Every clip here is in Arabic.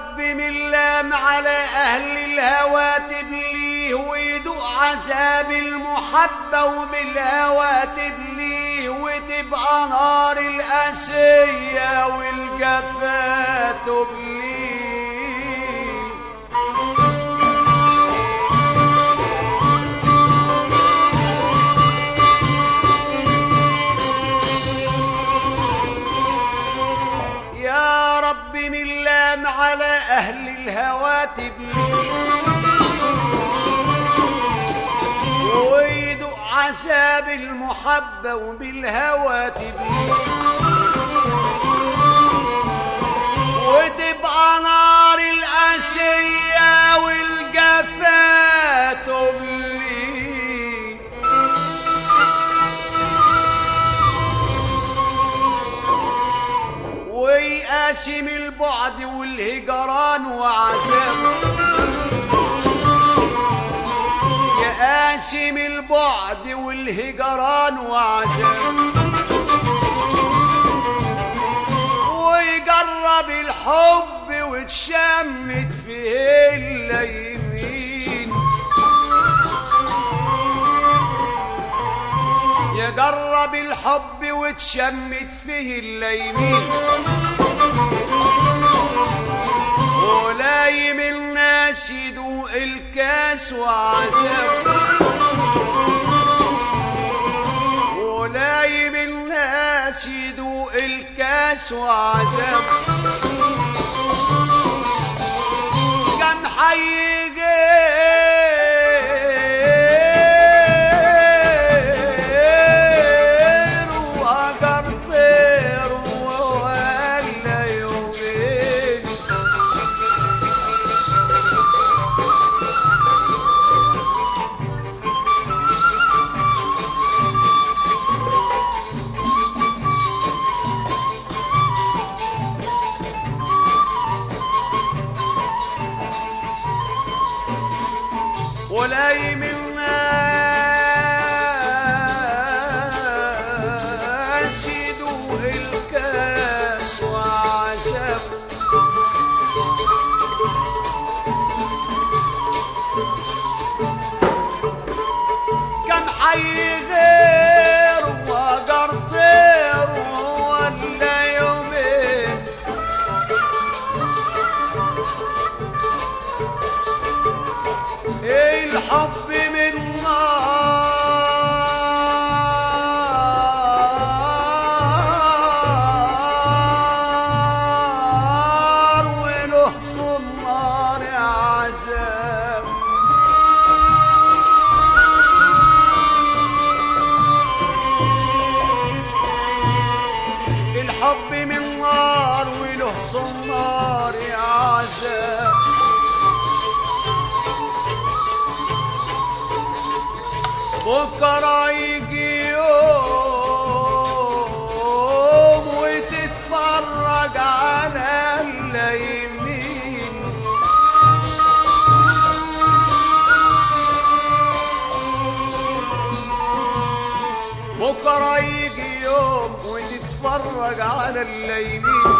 رب من لام على أهل الهوى تبليه ويدوق عذاب المحبة وبالهوى تبليه وتبقى نار الأسية والجفا تبليه. يا رب من لام على أهل الهوى تبليه ويدوق عذاب المحبة وبالهوى تبليه وتبقى نار الأسية والجفا تبليه. ويقاسم البعد والهجران وعذاب يقاسم البعد والهجران وعذاب ويجرب الحب وتشمت فيه اليمين يجرب الحب وتشمت فيه اليمين ولايم الناس يدوق الكاس وعذاب ولايم الناس يدوق الكاس وعذاب كم حي ولايم الناس يدوق الكاس وعذاب كم حي غير وجر طير ولا يومين الحب من نار وله صنار عذاب الحب من نار وله صنار عذاب بكرة يجي يوم وتتفرج على اليمين بكرة يجي يوم وتتفرج على اليمين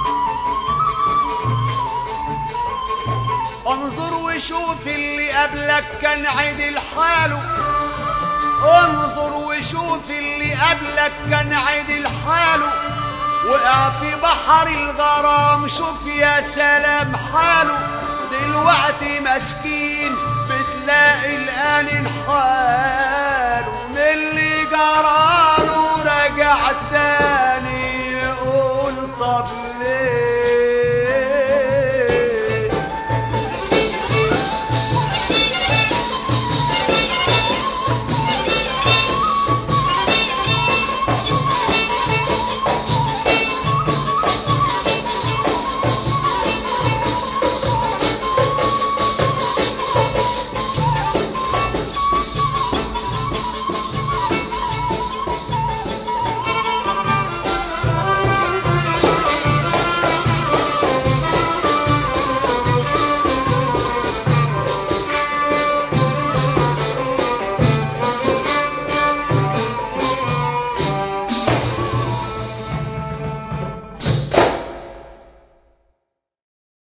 انظر وشوف اللي قبلك كان عدل حاله انظر وشوف اللي قبلك كان عدل حاله وقع في بحر الغرام شوف يا سلام حاله دلوقتي مسكين بتلاقي الآن حاله من اللي جراله رجع تاني